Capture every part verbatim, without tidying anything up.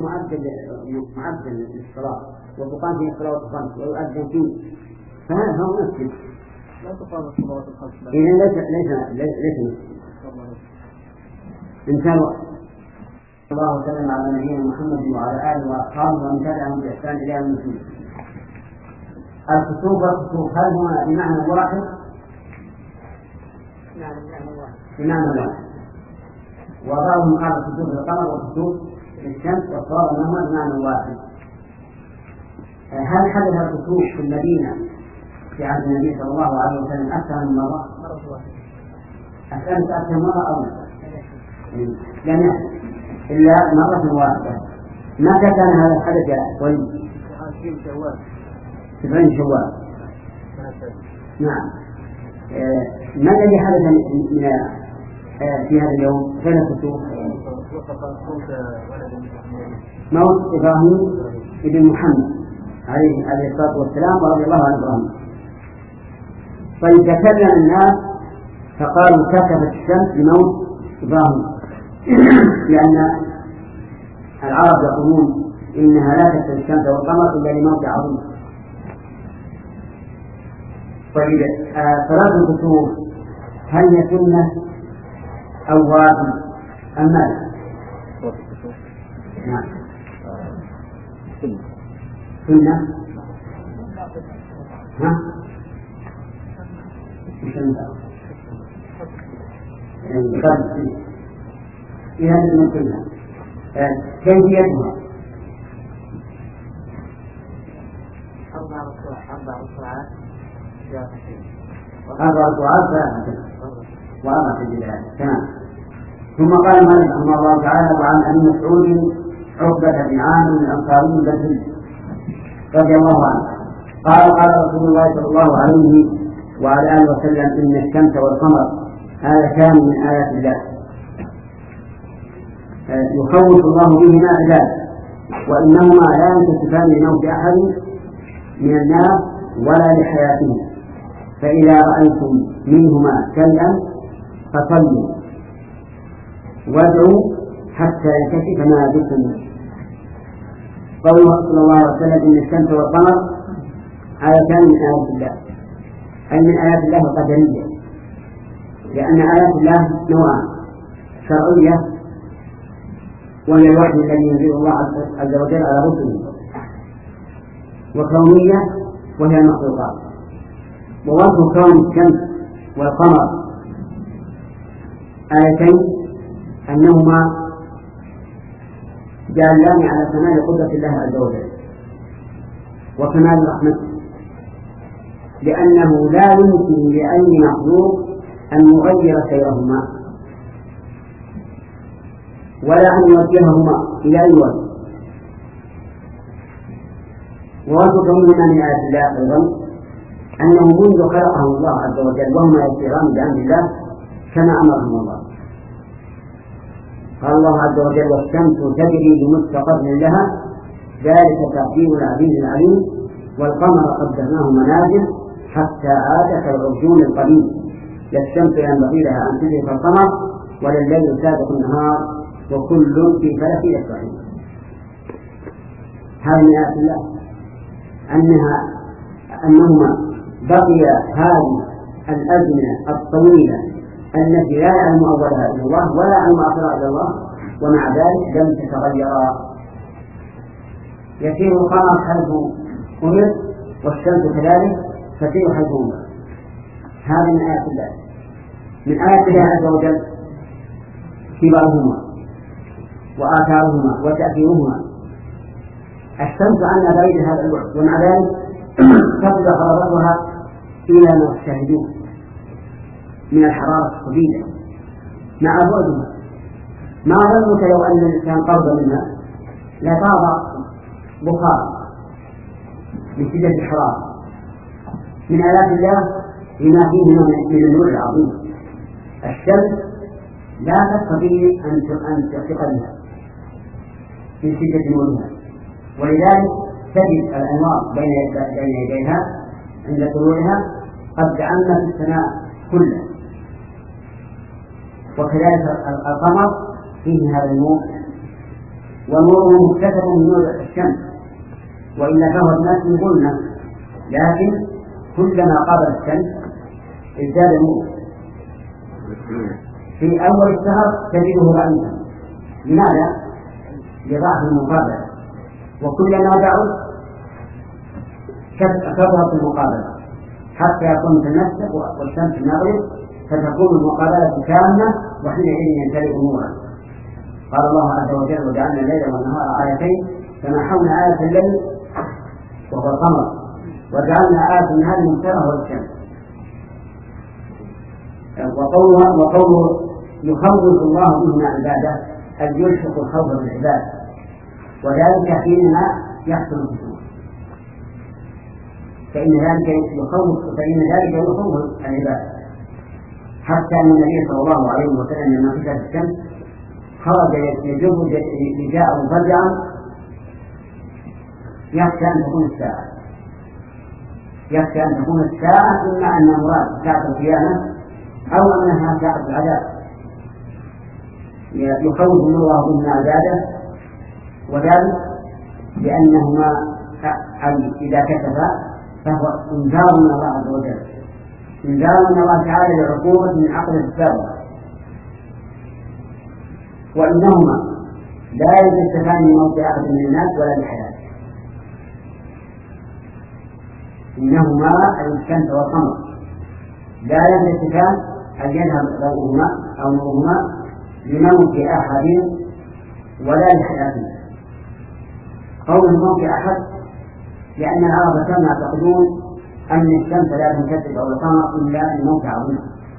معدل معدل للصلاة وتقام فيه الصلاة الخمس ويؤذن فيه فهذا هو مسجد. لا تقام الصلاة الخمس. إذا ليس ليس ليس مسجد. انتهى صلى الله وسلم على نبينا محمد وعلى آله وأصحابه ومن تبعهم بإحسان إلى يوم الدين. الخسوف والخسوف هل هو بمعنى واحد؟ نعم بمعنى واحد. بمعنى واحد. وبعضهم قال الخسوف القمر والخسوف الشمس والصواب أنهما بمعنى واحد. هل حدث الخسوف في المدينة في عهد النبي صلى الله عليه وسلم أكثر من مرة؟ مرة واحدة. أسألت أكثر مرة أو لا؟ لم يحدث إلا مرة واحدة. متى كان هذا الحدث يا وليد؟ في شوال. سبعين شوال. نعم. آه ما الذي حدث من آه في هذا اليوم؟ فين الخسوف؟ موت إبراهيم ابن محمد عليه عليه الصلاة والسلام ورضي الله عن إبراهيم. طيب تكلم الناس فقالوا كسفت الشمس لموت إبراهيم لأن العرب يقولون إنها لا تكسف الشمس والقمر إلا لموت عظيم. طيب صلاة الكسوف هل هي سنة أو واجب أم ماذا؟ نعم سنة. ها؟ في هذه المسألة كيفيتها؟ أربع أربع ركعات أربع ركعات وأربع سجدات. تمام. ثم قال مالك رحمه الله تعالى وعن أبي مسعود عقبة بن عامر الأنصاري البدري رضي الله عنه قال قال رسول الله صلى الله عليه وعلى آله وسلم إن الشمس والقمر آيتان من آيات الله يخوف الله بهما عباده وإنهما لا ينكسفان لموت أحد من الناس ولا لحياتهم فإذا رأيتم منهما شيئا فصلوا وادعوا حتى ينكشف ما بكم. قوله صلى الله عليه وسلم إن الشمس والقمر آيتان من آيات الله أي من آيات الله القدرية لأن آيات الله نوعان شرعية وهي الوحي الذي ينزل الله عز وجل على رسله وكونية وهي المخلوقات. ووصف كون الشمس والقمر آيتين أنهما دالان على كمال قدرة الله عز وجل وكمال رحمته لأنه لا يمكن لأي مخلوق أن يغير سيرهما ولا أن يوجههما إلى أي وجه. ووصف منهما من آيات الله أيضا أنه منذ خلقهم الله عز وجل وهما يسيران بأمر الله كما أمرهم الله. قال الله عز وجل والشمس تجري لمستقر لها ذلك تقدير العزيز العليم والقمر قدرناه منازل حتى عاد كالعرجون القديم لا الشمس ينبغي لها أن تدرك القمر ولا الليل سابق النهار وكل في فلك يسبحون. هذه من آيات الله أنها أنهما بقي هذه الأزمنة الطويلة التي لا يعلم أولها إلا الله ولا يعلم آخرها إلا الله ومع ذلك لم تتغيرا. يسير القمر حيث أمر والشمس كذلك تسير حيث أمر. هذه من آيات الله من آيات الله عز وجل كبارهما وآثارهما وتأثيرهما. الشمس عنا بعيد هذا الوقت ومع ذلك تبدأ حرارتها إلى ما تشاهدون من الحرارة الشديدة مع بعدها. ما ظنك لو أن الإنسان قرب منها لطاب بخار من شدة الحرارة. من آيات الله لما فيه من النور العظيم. الشمس لا تستطيع أن تعتقدها في شدة نورها ولذلك تجد الأنوار بين يديها عند طلوعها قد عمت السماء كله. وكذلك القمر فيه هذا النور ونوره مكتسب من نور الشمس، وإلا فهو الناس قلنا، لكن كلما قابل الشمس ازداد النور. في أول الشهر تجده ضعيفا، لماذا؟ لضعف المقابلة، وكلما بعد كثرت المقابلة حتى يكون في المشرق والشمس في المغرب، فتكون المقابلة تامة، وحينئذ يمتلئ نورا. قال الله عز وجل: وجعلنا الليل والنهار آيتين فمحونا آية الليل وهو القمر وجعلنا آية النهار مبصرة والشمس. وقوله وقوله يخوف الله بهما عباده أن يلحق الخوف بالعباد، وذلك حينما يحصل الخشوع، فإن ذلك يخوف فإن ذلك يخوف العباد. حتى أن النبي صلى الله عليه وسلم لما كشفت الشمس خرج يجر رداءه فزعا يخشى أن تكون الساعة يخشى أن تكون الساعة إما أن مراد ساعة القيامة أو أنها ساعة العذاب. يخوف الله بهما عباده، وذلك لأنهما إذا كشفا فهو إنذار من الله عز وجل، إنذار من الله تعالى لعقوبة من عقل السابق. وإنهما لا يستفان من موت أحد من الناس ولا بحياته، إنهما الشمس والقمر لا يستفان أن يذهب ضوءهما أو نورهما لموت أحد ولا لحياته. قول الموت أحد لأن العرب كانوا يعتقدون أن الشمس لا تنكسر أو القمر إلا الموت عظيم،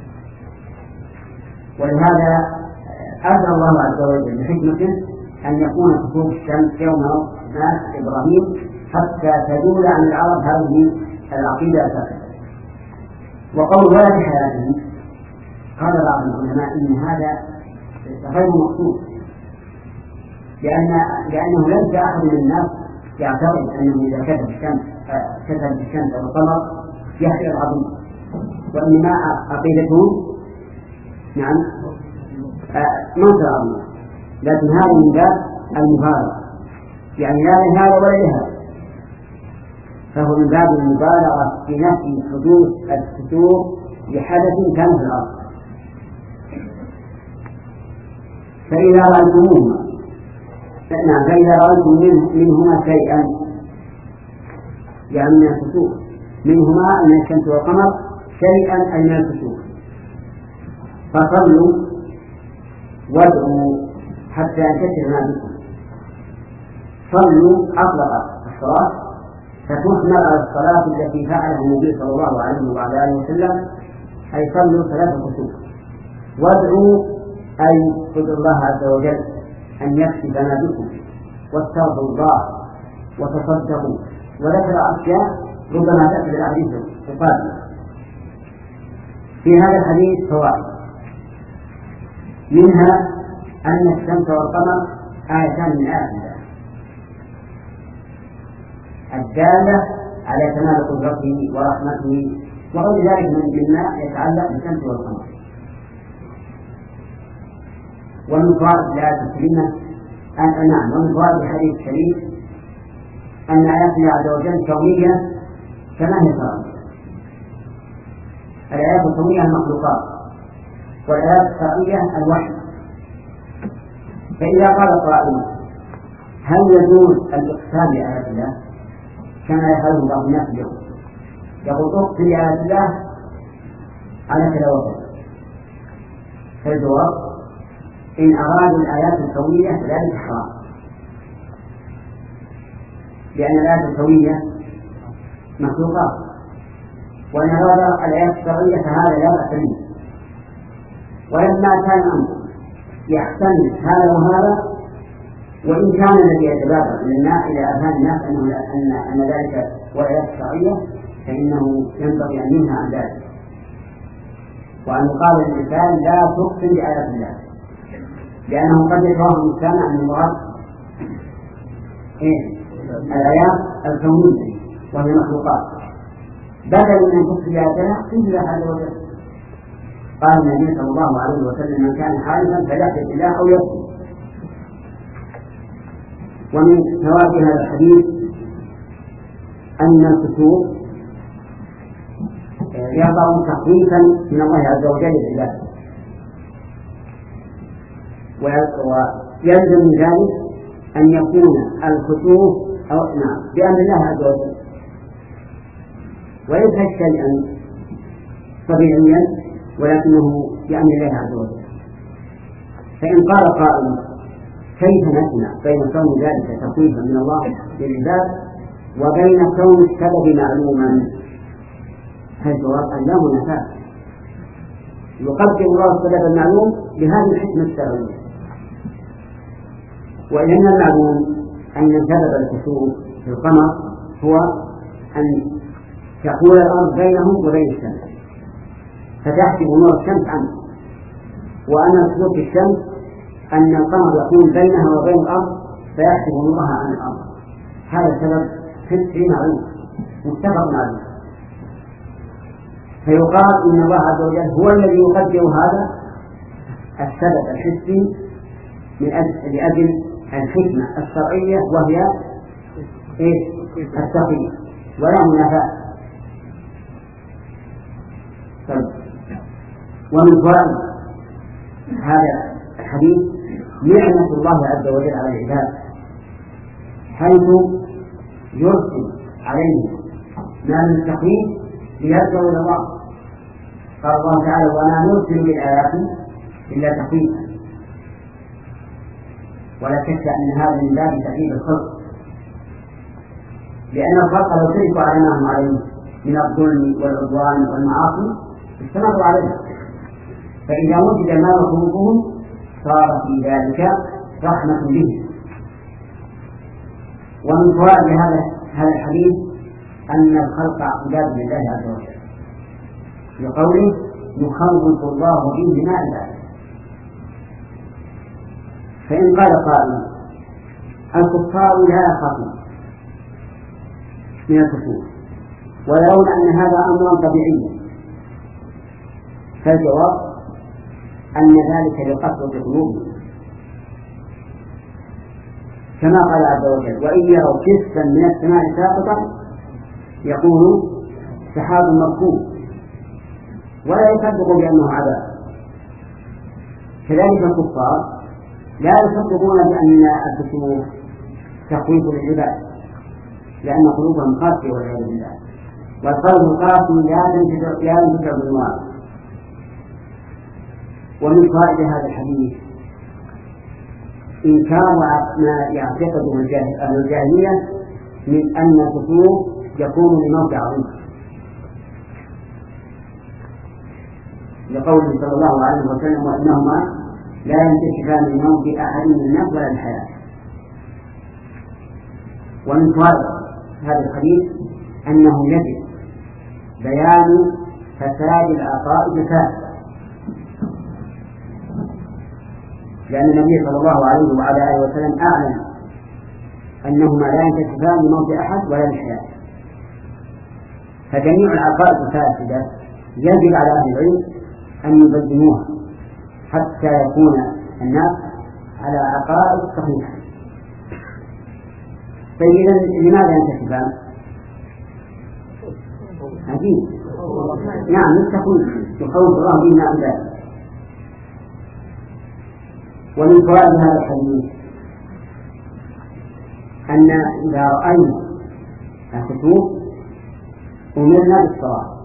ولهذا أرسل الله عز وجل بحكمته أن يكون كسوف الشمس يوم مات إبراهيم حتى تزول عن العرب هذه العقيدة الفاسدة. وقول ولا بحياته قال بعض العلماء إن هذا غير مقصود، لأن لأنه ليس أحد من الناس يعتقد أنه إذا كتب الشمس كتب الشمس أو القمر يحيى العظيم، وإنما عقيدته نعم موت العظيم، لكن هذا من باب المبالغة، يعني لا لهذا ولا لهذا، فهو من باب المبالغة في نفي حدوث الكسوف لحدث كان في الأرض. فإذا رأيتموهما نعم فإذا رأيتم منهما شيئا، يعني من الكسوف، منهما من الشمس والقمر شيئا أي من الكسوف، فصلوا وادعوا حتى ينكشف ما بكم. صلوا أطلق الصلاة، فتحمل على الصلاة التي فعلها النبي صلى الله عليه وعلى آله وسلم، أي صلوا ثلاث كسوف. وادعوا أي ادعوا الله عز وجل أن يكشف ما بكم، واستغفروا الله وتصدقوا، وذكر أشياء ربما تأتي بالأحاديث القادمة. في هذا الحديث فوائد، منها أن الشمس والقمر آيتان من آيات الله الدالة على كمال قدرته ورحمته وغير ذلك مما يتعلق بالشمس والقمر. ومن فوائد الآيات الكريمة أن نعم ومن فوائد الحديث الشريف أن آيات الله عز وجل كونية كما هي شرعية. الآيات الكونية المخلوقات، والآيات الشرعية الوحي. فإذا قال قائل هل يجوز الإقسام بآيات الله كما يفعله بعض الناس اليوم، يقول اقسم بآيات الله على كذا وكذا؟ فالجواب إن أرادوا الآيات الكونية فذلك حرام، لأن الآيات الكونية مخلوقات، وإن أراد الآيات الشرعية فهذا لا بأس به. ولما كان الأمر يحتمل هذا وهذا، وإن كان الذي يتبادر للناس إلى أذهان الناس أنه أن أن ذلك هو الآيات الشرعية، فإنه ينبغي أن ينهى عن ذلك، وأن يقال للإنسان لا تقسم بآيات الله، لأنه قد يتوهم الإنسان أن المراد إيه؟ الآيات الكونية وهي مخلوقات، بدل من تقسم بآيات الله قسم بالله عز وجل. قال النبي صلى الله عليه وسلم من كان حالفا فليحلف بالله أو يصمت. ومن ثواب هذا الحديث أن الكسوف يضع تخويفا من الله عز وجل للعباد، ويلزم من ذلك أن يكون الكسوف أو نعم بأمر الله عز وجل، وليس شيئا طبيعيا ولكنه بأمر الله عز وجل. فإن قال قائل كيف نجمع بين كون ذلك تخويفا من الله للعباد وبين كون السبب معلوما؟ فالجواب أن لا منافاة، يقدر الله السبب المعلوم بهذه الحكمة الشرعية. وإن المعلوم أن سبب الكسوف في القمر هو أن تحول الأرض بينهم وبين الشمس فتحجب نور الشمس عنه، وأن الكسوف في الشمس أن القمر يكون بينها وبين الأرض فيحجب نورها عن الأرض. هذا سبب حسي معلوم متفق معلوم، فيقال إن الله عز وجل هو الذي يقدر هذا السبب الحسي من أجل لأجل الحكمة الشرعية وهي إيه؟ التقييد ولا منافاة. طيب. ومن فوائد هذا الحديث نعمة الله عز وجل على العباد، حيث يرسل عليهم ما من التقييد ليرجعوا إلى الله. قال الله تعالى وما نرسل بالآيات إلا تقييدا، ولا شك أن هذا من باب تقييد الخلق، لأن الخلق لو تركوا على ما هم عليه من الظلم والعدوان والمعاصي استمروا عليه، فإذا وجد ما يخوفهم صار في ذلك رحمة به. ومن فوائد هذا هذا الحديث أن الخلق عباد لله عز وجل، لقوله يخوف الله به ما عباده. فإن قال قائل الكفار لا يخافون من الكفور ويرون أن هذا أمرا طبيعيا، فالجواب أن ذلك يقصد قلوبهم، كما قال عز وجل وإن يروا كسفا من السماء ساقطا يقولوا سحاب مركوب ولا يصدقوا بأنه عذاب. كذلك الكفار لا يصدقون بأن الكسوف تخويف للعباد، لأن قلوبهم قاسية والعياذ بالله، والقلب القاسي لا ينتفع بالنوار. ومن فوائد هذا الحديث إنكار ما يعتقده أهل الجاهلية من أن الكسوف يكون لموت عظيم، لقوله صلى الله عليه وسلم وإنهما لا ينتشفان من موت أحد من الناس ولا الحياة. ومن فوائد هذا الحديث أنه يجب بيان فساد العقائد الفاسدة، لأن النبي صلى الله عليه وعلى آله وسلم أعلم أنهما لا ينتشفان من موت أحد ولا الحياة. فجميع العقائد الفاسدة يجب على أهل العلم أن يبينوها حتى يكون الناس على عقائد صحيحة. فإذا لماذا ينتشفان؟ عجيب. نعم يتقون يخوف الله بنا عباده. ومن فوائد هذا الحديث أن إذا رأينا الكسوف أمرنا بالصلاة،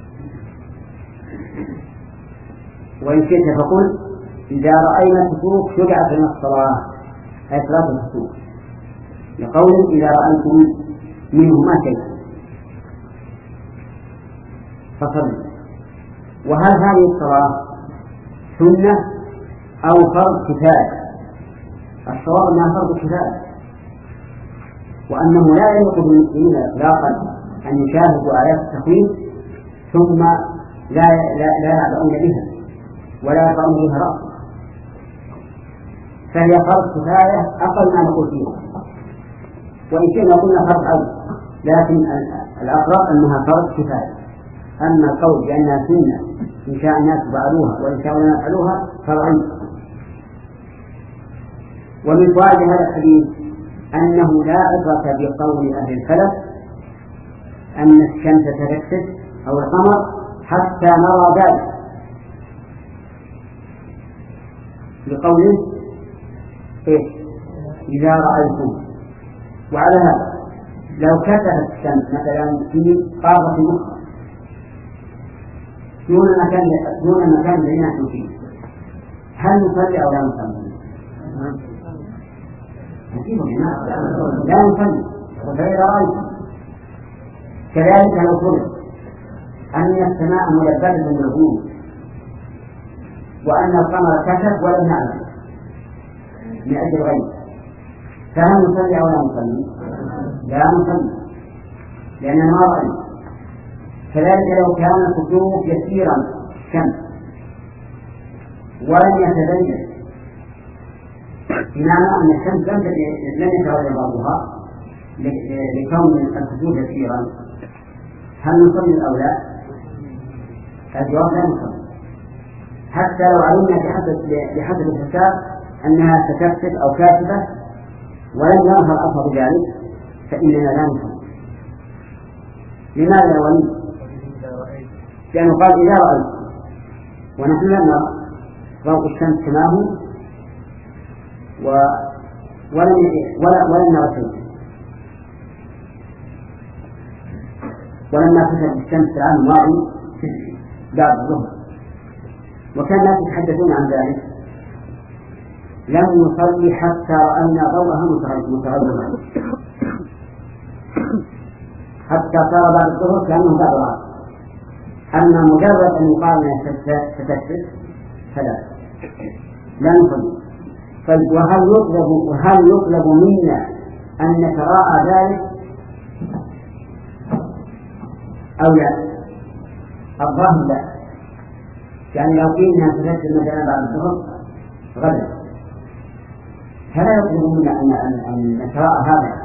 وإن شئت فقل إذا رأينا الكسوف شرعت لنا الصلاة أي صلاة الكسوف، لقول إذا رأيتم منهما شيئا فصلوا. وهل هذه الصلاة سنة أو فرض كفاية؟ الصواب أنها فرض كفاية، وأنه لا يليق بالمسلمين إطلاقا أن يشاهدوا آيات التخويف ثم لا لا لا يعبؤون بها ولا يقعون بها رأسا، فهي فرض كفاية أقل ما نقول فيها، وإن شئنا قلنا فرض عين، لكن الأقرب أنها فرض كفاية. أما القول بأنها سنة إن شاء الناس فعلوها وإن شاء لا يفعلوها فرض عين. ومن فوائد هذا الحديث أنه لا عبرة بقول أهل الفلك أن الشمس تنكسف أو القمر حتى نرى ذلك، لقوله إيه؟ إذا رأيتم. وعلى هذا لو كسفت الشمس مثلا في قارة أخرى دون المكان دون المكان الذي نحن فيه، هل نصلي أو لا نصلي؟ لا نصلي. فإذا رأيتم كذلك لو فرض أن السماء ملبدة بالغيوم وأن القمر كشف ولم نعلم من أجل غيب، فهل نصلي أو لا نصلي؟ لا نصلي لأننا ما رأينا. كذلك لو كان الكسوف يسيرا كم ولم يتبين، بمعنى أن الشمس لم يتغير بعضها لكون الكسوف يسيرا، هل نصلي أو لا؟ الجواب لا نصلي حتى لو علمنا بحسب الحساب أنها ستكسف أو كاسفة ولم يظهر أثر ذلك فإننا لا نصلي. لماذا يا ولي؟ لأنه قال إذا رأيت، ونحن لا نرى ضوء الشمس كما هو ولم ولم نرى شيء. ولما كسفت الشمس العام الماضي بعد الظهر وكان الناس يتحدثون عن ذلك لم نصلي حتى رأينا ضوءها متغيرا، حتى صار بعد الظهر كأنه بعد العصر. أما مجرد أن يقال ستكسف فلا لا نصلي. طيب وهل يطلب وهل يطلب منا أن نتراءى ذلك أو لا؟ الظاهر لا. يعني لو قيلنا ستكسف مثلا بعد الظهر غدا فلا يطلب منا أن نتراءى هذا.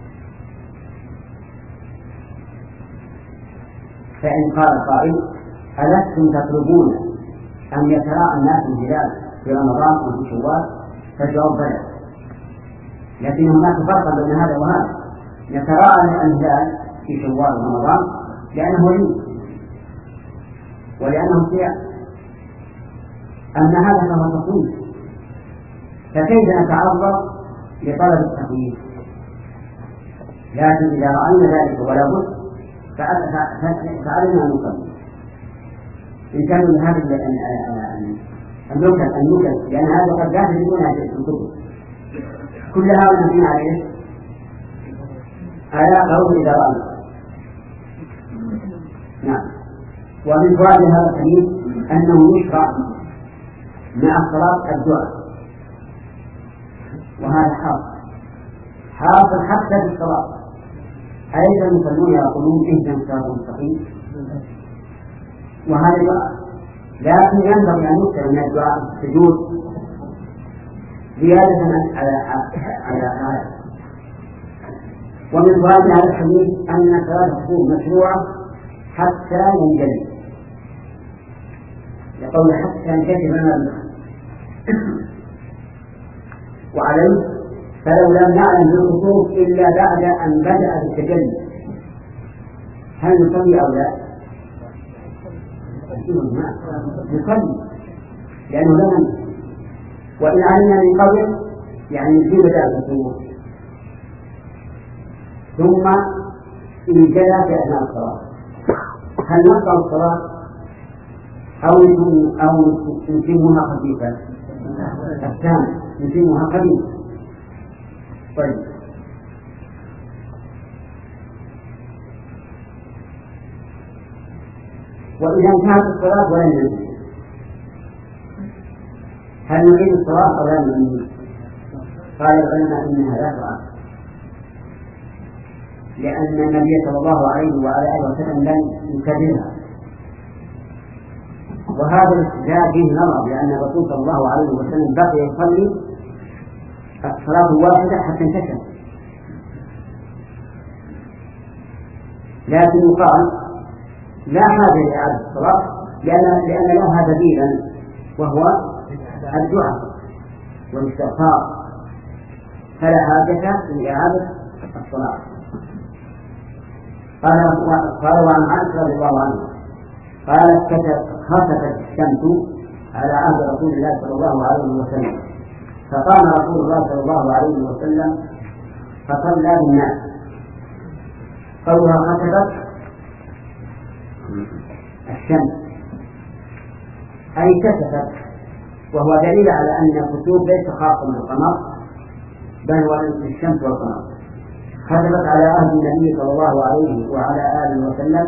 فإن قال قائل ألستم تطلبون أن يتراءى الناس الهلال في رمضان أو في شوال؟ فالجواب بلى، لكن هناك فرق بين هذا وهذا. يتراءى الهلال في شوال ورمضان لأنه عيد ولأنه صيام، أما هذا فهو تصوير، فكيف نتعرض لطلب التخويف؟ لكن إذا رأينا ذلك ولا بد فعلنا أن نصلي إن كانوا من هذه النكت النكت لأن هذا قد لا تجدونها في الكتب كلها ونبين عليه على قول إذا رأينا. نعم. ومن فوائد هذا الحديث أنه يشرع مع الصلاة الدعاء، وهذا حاصل حاصل حتى في الصلاة. أيضا المصلون يقولون اهدنا الصراط المستقيم، وهذا دعاء، لكن ينبغي أن يكثر من الدعاء السجود زيادة على على هذا. ومن فوائد هذا الحديث أن صلاة الخوف مشروعة حتى ينجلي، يقول حتى ينكشف لنا. وعليه فلو لم نعلم بالخطوط إلا بعد أن بدأ بالتجلي هل نصلي أو لا؟ نصلي لأنه لم. وإن علمنا من قبل يعني في بدأ الخطوط ثم إن جلى في أثناء الصلاة هل نقطع الصلاة أو أو نتمها خفيفا؟ الثاني نتمها خفيفا. طيب وإذا انتهت الصلاة ولم ينتهي هل نعيد الصلاة أو لا نعيد؟ قال العلماء إنها لا تعاد، لأن النبي صلى الله عليه وعلى آله وسلم لم يكررها، وهذا الاستدلال فيه نظر، لأن الرسول صلى الله عليه وسلم بقي يصلي الصلاة واحدة حتى انتشر. لكن يقال لا حاجة لإعادة الصلاة لأن لأن لها بديلا وهو الدعاء والاستغفار فلا حاجة لإعادة الصلاة. قال قال وعن عائشة رضي الله عنها قالت خسفت الشمس على عهد رسول الله صلى الله عليه وسلم فقام رسول الله صلى الله عليه وسلم فصلى بالناس. قولها خسفت الشمس أي كسفت، وهو دليل على أن الكسوف ليس خاصا بالقمر بل هو الشمس والقمر. خسفت على عهد النبي صلى الله عليه وعلى آله وسلم،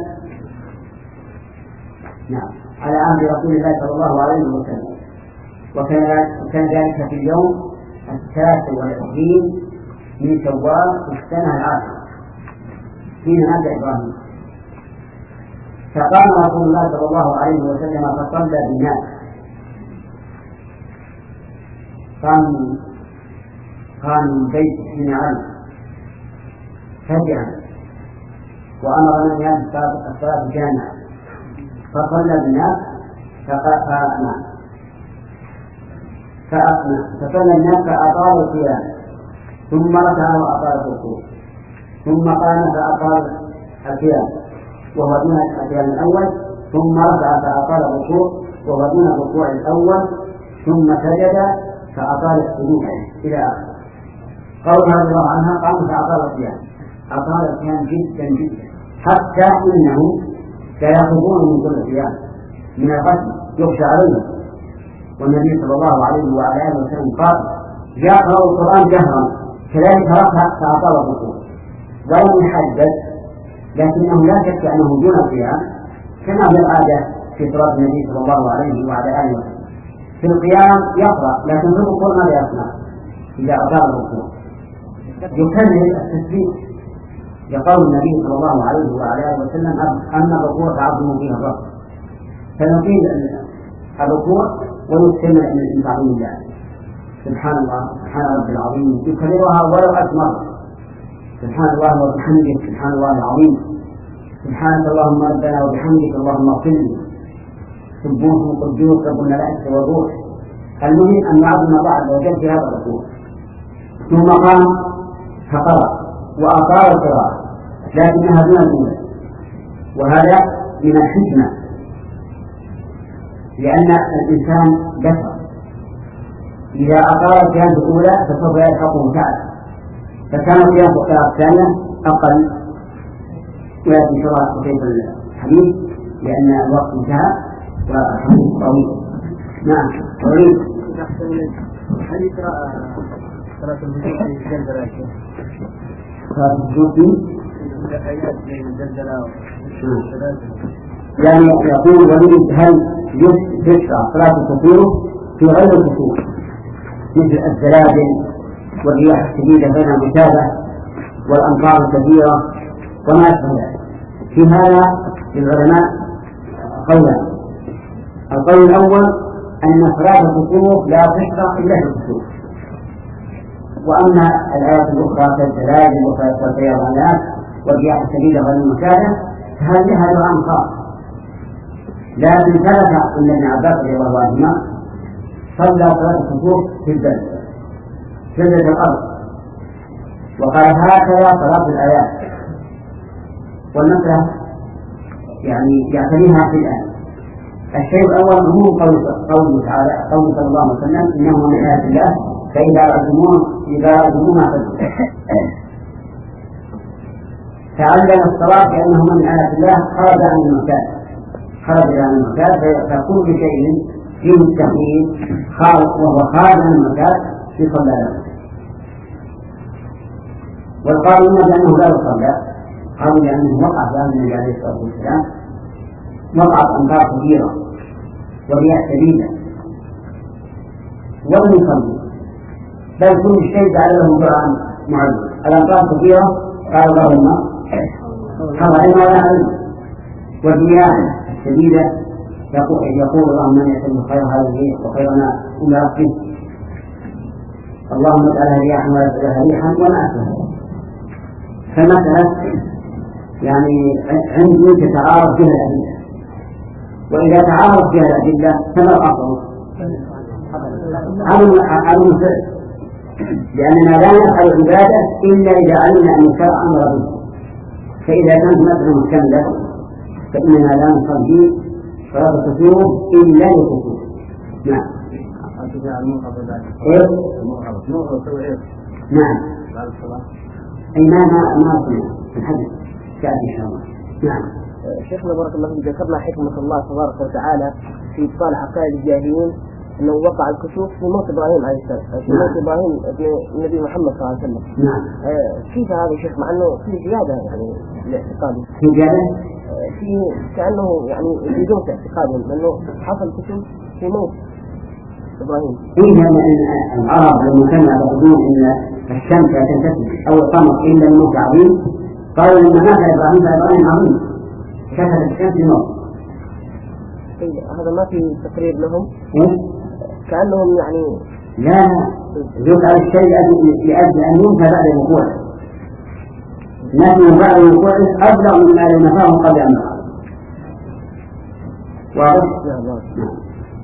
نعم على عهد رسول الله صلى الله عليه وسلم، وكان ذلك في اليوم التاسع والعشرين من شوال في السنة العاشرة حين مات إبراهيم. فقام رسول الله صلى الله عليه وسلم فصلى بالناس. قام قام من بيت حين علم فزعا وأمر من يأتي الصلاة الجامعة فصلى بالناس فأقنع فأقنع فصلى الناس فأطال القيام ثم ركع وأطال الركوع ثم قام فأطال القيام وهو دون القيام الأول ثم ركع فأطال الركوع وهو دون الركوع الأول ثم سجد فأطال السجود إلى آخره. قولها رضي الله عنها قام فأطال القيام أطال القيام جدا جدا حتى إنهم سيخرجون من كل قيام من القتل يخشى عليهم. والنبي صلى الله عليه وعلى آله وسلم قال يقرأ القرآن جهرا كذلك ركع فأطال الركوع ولم يحدد، لكنه لا شك أنه دون القيام كما هو العادة في صلاة النبي صلى الله عليه وعلى آله وسلم. في القيام يقرأ لكن في الركوع ماذا يصنع؟ إذا أطال الركوع يكمل التسبيح لقول النبي صلى الله عليه وعلى آله وسلم أما الركوع فعظموا فيها الرب، فنقيم الركوع ويستمع من تعظيم الله سبحان الله سبحان ربي العظيم يكررها ولو ألف مرة سبحان الله وبحمده سبحان الله العظيم سبحانك اللهم ربنا وبحمدك اللهم اغفر لي سبوح قدوس رب الملائكة والروح. المهم أن يعظم الله عز وجل في هذا الركوع. ثم قام فقرأ وأطال القراءة لكنها دون الأولى، وهذا من الحكمة لأن الإنسان بشر إذا أطال القيام الأولى فسوف يلحقه تعب، فكان القيام في القراءة الثانية أقل. ويأتي شرح كيف الحديث لأن الوقت انتهى والحديث طويل. نعم طويل. هل يقرأ صلاة الوجود في الزلزلة؟ صلاة الوجود في آيات زي الزلزلة يعني يقول وليد هل يشرع صلاة الكسوف في غير الكسوف مثل الزلازل والرياح الشديدة بين المتابة والأمطار الكثيرة وما أشبه ذلك؟ في هذا للعلماء قولان. القول الأول أن صلاة الكسوف لا تشرع إلا في الكسوف، وأما الآيات الأخرى كالزلازل والفيضانات والرياح الشديدة غير المتابة فهذه هذا أمر خاص. لكن ثبت أن ابن عباس رضي الله عنهما صلى صلاة الكسوف في الزلزلة زلزلة الأرض وقال هكذا صلاة الآيات، والمسألة يعني يعتنيها في الآن. الشيء الأول عموم قوله تعالى قوله صلى الله عليه وسلم إنه من آيات الله فإذا رأيتموه إذا رأيتموها فاسجدوا. تعلم الصلاة كأنه من آيات الله خرج عن المعتاد خرج عن المعتاد فكل شيء فيه التخييم خارج وهو خارج عن المعتاد يصلى له. والقائلون بأنه لا يصلى قالوا لأنه وقع في النبي عليه الصلاة والسلام وقعت أمطار كثيرة ورياح شديدة ولم يصلي بل كل شيء جعل له دعاء معين. الأمطار كثيرة قال اللهم حضرنا ولا علم، والرياح الشديدة يقول, يقول اللهم من يسلم خير هذه وخيرنا إلى ربه اللهم اجعلها رياحا ولا تجعلها ريحا وما أشبه. فمثلا يعني عندي تتعارض فيها الأدلة، وإذا تعارض فيها الأدلة فما الأفضل؟ عدم الفعل لأننا لا نفعل عبادة إلا إذا علمنا أن الشرع أمر به. فإذا كانت مثلا مكملة فإننا لا نصلي صلاة الكسوف إلا للكسوف. نعم. إيه؟ نعم. أي ما ما ما في الحديث تأتي إن شاء الله. نعم. شيخنا بارك الله فيك، ذكرنا حكمة الله تبارك وتعالى في إبطال عقائد الجاهلين أنه وقع الكسوف في موت إبراهيم عليه السلام، في موت إبراهيم في النبي محمد صلى الله عليه وسلم. نعم. كيف هذا يا شيخ مع أنه في زيادة يعني لاعتقاده؟ في زيادة؟ في كأنه يعني يزيدون في اعتقادهم لأنه حصل كسوف في موت إبراهيم. إيه لأن العرب لما كانوا يعتقدون أن الشمس لا تنتفع أو القمر إلا الموت عظيم، قالوا لما مات إبراهيم فإبراهيم عظيم كفت الشمس الموت. إيه هذا ما في تقرير لهم؟ إيه؟ كأنهم يعني لا يفعل الشيء لأجل أن ينفى بعد الوقوع، نفي بعد الوقوع أبلغ مما لو نفاه قبل أن يفعل. واضح؟ نعم.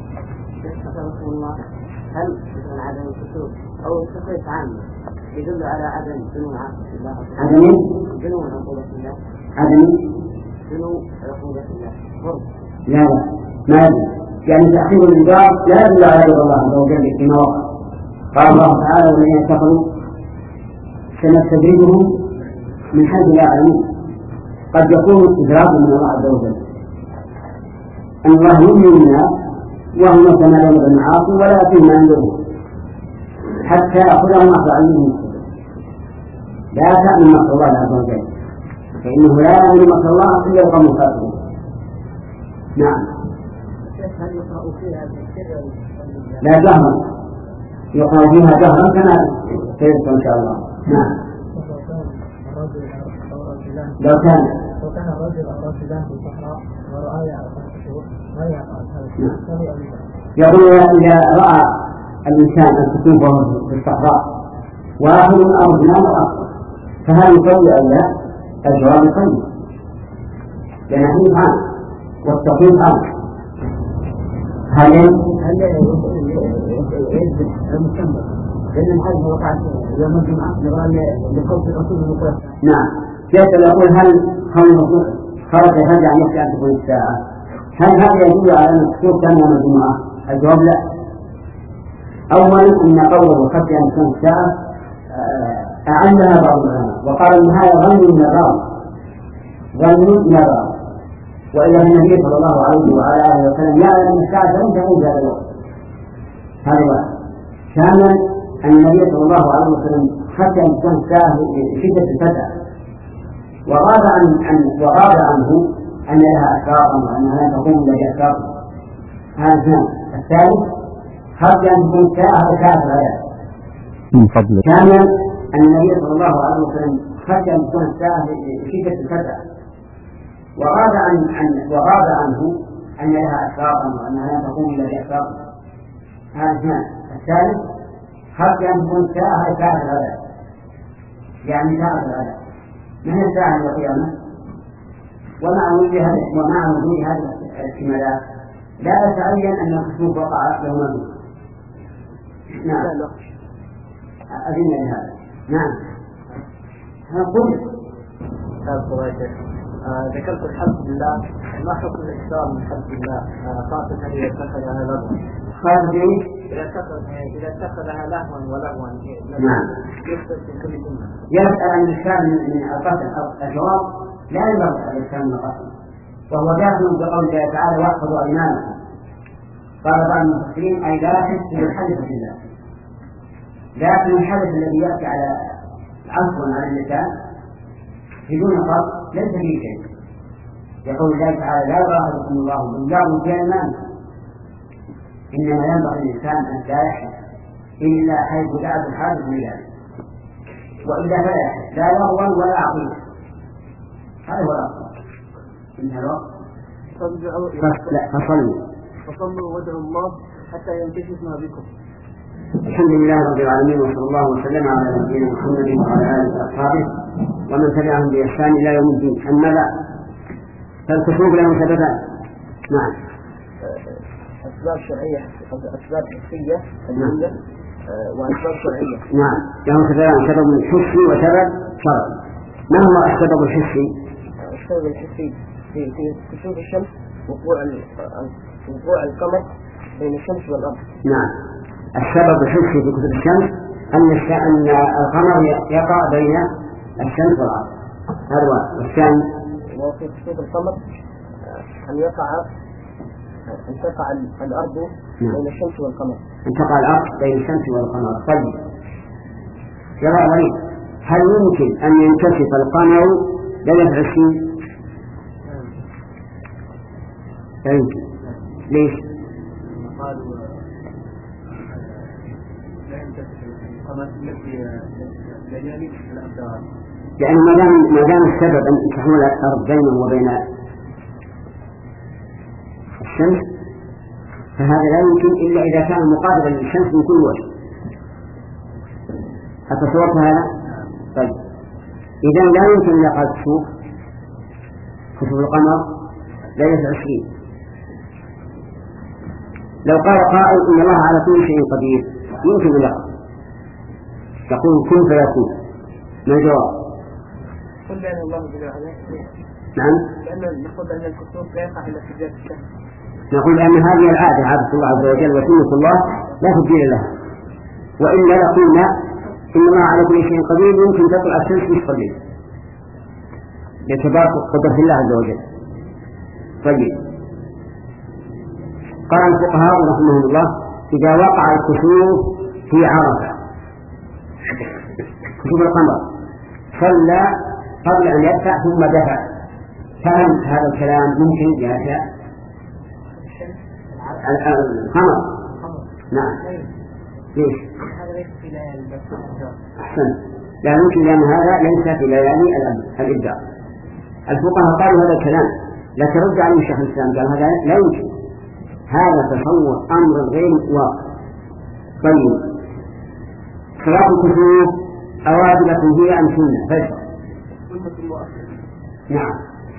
هل من عدم الكسوف أو التقيت عنه يدل على عدم جنون عقوبة الله؟ عدم جنون عقوبة الله. عدم جنون عقوبة الله. لا لا ما يدل، يعني تأخير الإنذار لا يدل على رضا الله عز وجل فيما وقع. قال الله تعالى والذين اتقوا سنستدرجهم من حيث لا يعلمون. قد يكون استدراج من الله عز وجل أن الله يؤمن الناس وهم يتمالون بالمعاصي ولا يأتيهم ما ينذرهم حتى يأخذهم أخذ علمهم. لا تأمن مكر الله عز وجل، فإنه لا يأمن مكر الله إلا القوم الكافرون. نعم. هل يقرأ فيها بالسر؟ لا جهرا، يقرأ فيها جهرا كما سيذكر إن شاء الله. نعم. لو كان لو كان الرجل أو رجلان في الصحراء ورأى الكسوف ما يقع هذا؟ يقول إذا رأى الإنسان الكسوف وهو في الصحراء واحد أو اثنان أو أكثر فهل يصلي أو لا؟ الجواب يصلي، لأن حديث عنه والتقييد عنه. هل هل يثبت المكمل لأن الحج وقعت يوم الجمعة لقول الرسول المطلق؟ نعم. يسأل يقول هل خرج هذا عن يخشى أن تكون الساعة؟ هل هذا يدل على أن الكسوف كان يوم الجمعة؟ الجواب لا. أولا أن قوله خشى أن تكون الساعة أعلها بعض العلماء وقال أن هذا ظن من الراوي، ظن من الراوي، وإلا النبي صلى الله عليه وعلى آله وسلم يعلم أن الساعة لن تكون في هذا الوقت. هذا واحد. ثانيا أن النبي صلى الله عليه وسلم خشى أن تكون الساعة شدة الفتح وغاب عن عن وغاب عنه أن لها أشراطا وأنها لا تقوم إلا بأشراطها. هذا اثنان. الثالث خشى أن تكون الساعة بكاء الغداء. من فضلك. ثانيا أن النبي صلى الله عليه وسلم خشى أن تكون الساعة شدة الفتح وغاب عن عن وغاب عنه أن لها أشراطا وأنها لا تقوم إلا بأشراطها. هذا اثنان. الثالث خشى أن تكون الساعة بكاء الغداء، يعني ساعة الغداء من الساعة القيامة. ومع وجود هذا ومع وجود هذه الاحتمالات لا يتعين أن الكسوف وقع يوم الجمعة. نعم. أذن لهذا. نعم. نقول ذكرت الحمد لله، ما حكم الإكثار من الحمد لله خاصة إذا اتخذها لهوا؟ خاصة إذا اتخذها لهوا ولهوا. نعم. يكثر في كل جملة. يسأل عن الإشكال من القتل. الجواب لا ينبغي على الإشكال من القتل، وهو داخل بقول الله تعالى واحفظوا أيمانكم. قال بعض المفسرين أي لا تحسبوا الحدث في الله، لكن الحدث الذي يأتي على عفوا على اللسان بدون قصد ليس فيه شيء. يقول الله تعالى لا يؤاخذكم الله باللغو في أيمانكم، إنما ينبغي الإنسان أن لا يحدث إلا حيث دعت الحادث بذلك، وإلا فلا يحدث لا لغوا ولا عقيدة. هذا هو الأصل. انتهى الوقت. فصلوا فصلوا وادعوا الله حتى ينكشف ما بكم. الحمد لله رب العالمين، وصلى الله وسلم على نبينا محمد وعلى آله وأصحابه ومن تبعهم بإحسان إلى يوم الدين. أما بعد فالكسوف له سببان. نعم. أسباب شرعية، أسباب حسية علمية، وأسباب شرعية. نعم، له سببان، سبب حسي وسبب شرعي. ما هو السبب الحسي؟ السبب الحسي في في كسوف الشمس وقوع وقوع القمر بين الشمس والأرض. نعم، السبب الحسي في كسوف الشمس أن أن القمر يقع بين الشمس والأرض، هذا واحد. والثاني وفي كسوف القمر أن يقع أن تقع الأرض بين الشمس والقمر. أن تقع الأرض بين الشمس والقمر. طيب يا وليد، هل يمكن أن ينكشف القمر ليلة عشرين؟ لا يمكن. ليش؟ قالوا لا ينكشف القمر في ليالي الأبدار، لأن ما دام ما دام السبب أن تحول الأرض بينه وبين الشمس، فهذا لا يمكن إلا إذا كان مقابلا للشمس من كل وجه. أتصورت هذا؟ طيب إذا لا يمكن أن يقع كسوف كسوف القمر ليلة عشرين. لو قال قائل إن الله على كل شيء قدير يمكن أن يقع، يقول كن فيكون. ما الجواب؟ قل بأن الله جل وعلا. نعم، لأن نقول أن الكسوف لا يقع إلا في جهة الشمس. نقول أن هذه العادة عادة الله عز وجل وسنة الله لا تبديل لها، وإلا لقلنا إن الله على كل شيء قدير يمكن تطلع الشمس مش قدير لتبارك قدرة الله عز وجل. طيب قال الفقهاء رحمهم الله إذا وقع الكسوف في عرفة كسوف القمر صلى قبل أن يدفع ثم دفع، فهم هذا الكلام ممكن يا أخي؟ القمر نعم. ليش؟ أحسن، لا يمكن لأن هذا ليس في ليالي الإبداع. الفقهاء قالوا هذا الكلام، لا ترد عليه الشيخ الإسلام، قال هذا لا يمكن، هذا تصور أمر غير واقع. طيب صلاة الكسوف أواجبة هي أم سنة؟ فيصل. نعم.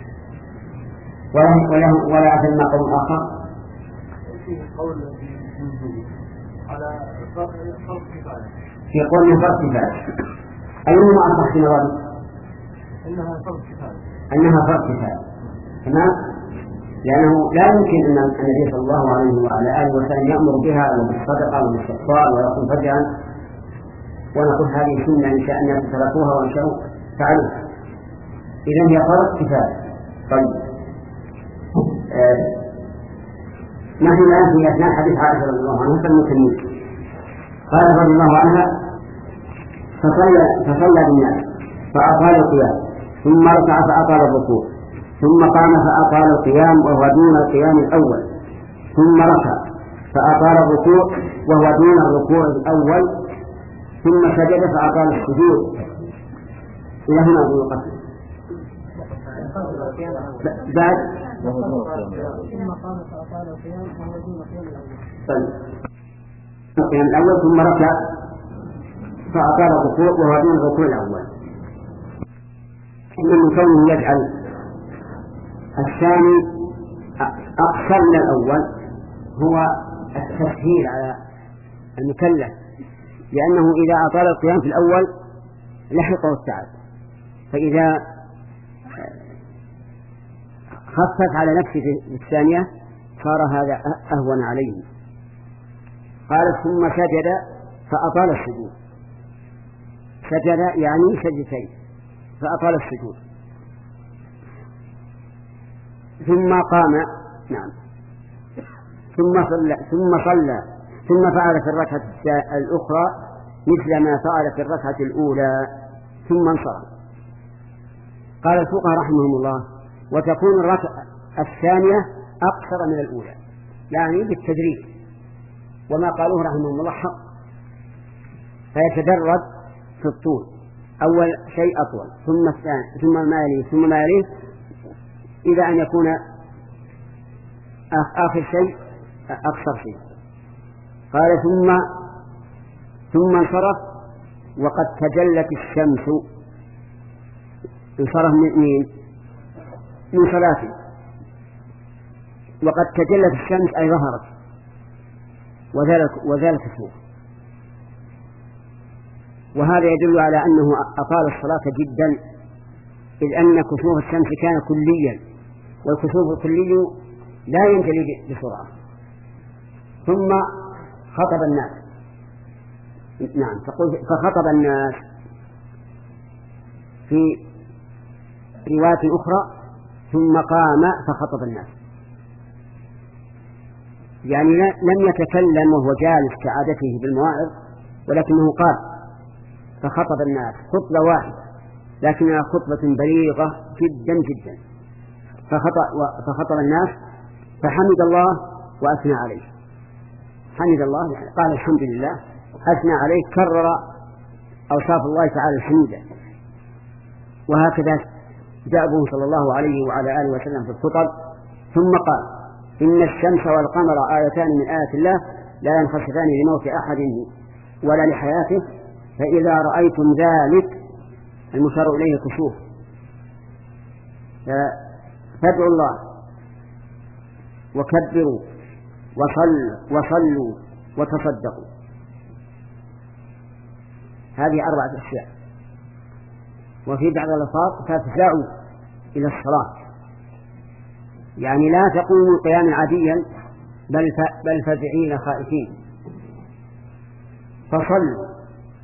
ولا ولا ولا في المقام آخر فيه قول على فرق كفاية، في قول فرق كفاية. أيهما أصح في نظرك؟ إنها فرق كفاية. أنها فرق كفاية، تمام؟ لأنه لا يمكن أن النبي صلى الله عليه وعلى آله وسلم يأمر بها وبالصدقة وبالاستغفار ويقوم فجأة ونقول هذه سنة إن شاء الناس تركوها وإن شاءوا فعلوها. إذن هي فرق كفاية. طيب آه. نحن الآن في أثناء حديث عائشة رضي الله عنها فالمسلمين قال رضي الله عنها فصلى فصلى بالناس فأطال القيام ثم ركع فأطال الركوع ثم قام فأطال القيام وهو دون القيام الأول ثم ركع فأطال الركوع وهو دون الركوع الأول ثم سجد فأطال السجود. إلى هنا أقول قصد بعد ثم قام فأطال القيام وهو دون القيام الأول. طيب القيام الأول ثم ركع فأطال الركوع وهو دون الركوع الأول. إن من كونه يجعل الثاني أقصر من الأول هو التسهيل على المكلف، لأنه إذا أطال القيام في الأول لحقه التعب، فإذا خفف على نفسه في الثانية صار هذا أهون عليه. قال ثم سجد فأطال السجود، سجد يعني سجدتين فأطال السجود ثم قام نعم ثم صلى ثم صلى ثم فعل في الركعة الأخرى مثل ما فعل في الركعة الأولى ثم انصرف. قال الفقهاء رحمهم الله وتكون الركعة الثانية أقصر من الأولى، يعني بالتدريج، وما قالوه رحمهم الله حق، فيتدرج في الطول، أول شيء أطول ثم الثاني ثم ما يليه ثم ما يليه إلى أن يكون آخر شيء أقصر شيء. قال ثم ثم انصرف وقد تجلت الشمس، انصرف من مين؟ من صلاته، وقد تجلت الشمس أي ظهرت وذلك وذلك السوء. وهذا يدل على أنه أطال الصلاة جدا، إذ أن كسوف الشمس كان كليا، والكسوف الكلي لا ينجلي بسرعة. ثم خطب الناس، نعم، فخطب الناس في رواية أخرى ثم قام فخطب الناس، يعني لم يتكلم وهو جالس كعادته بالمواعظ، ولكنه قال فخطب الناس خطبة واحدة لكنها خطبة بليغة جدا جدا. فخطب, فخطب الناس فحمد الله وأثنى عليه. حمد الله يعني قال الحمد لله، أثنى عليه، كرر أوصاف الله تعالى الحميدة. وهكذا جاءبه صلى الله عليه وعلى آله وسلم في الخطب. ثم قال إن الشمس والقمر آيتان من آيات الله لا ينخسفان لموت أحد ولا لحياته، فإذا رأيتم ذلك، المشار إليه كسوف، فادعوا الله وكبروا وصلوا وصلوا وتصدقوا. هذه أربعة أشياء. وفي بعض الألفاظ فافزعوا إلى الصلاة، يعني لا تقوموا قياما عاديا بل بل فزعين خائفين. فصلوا،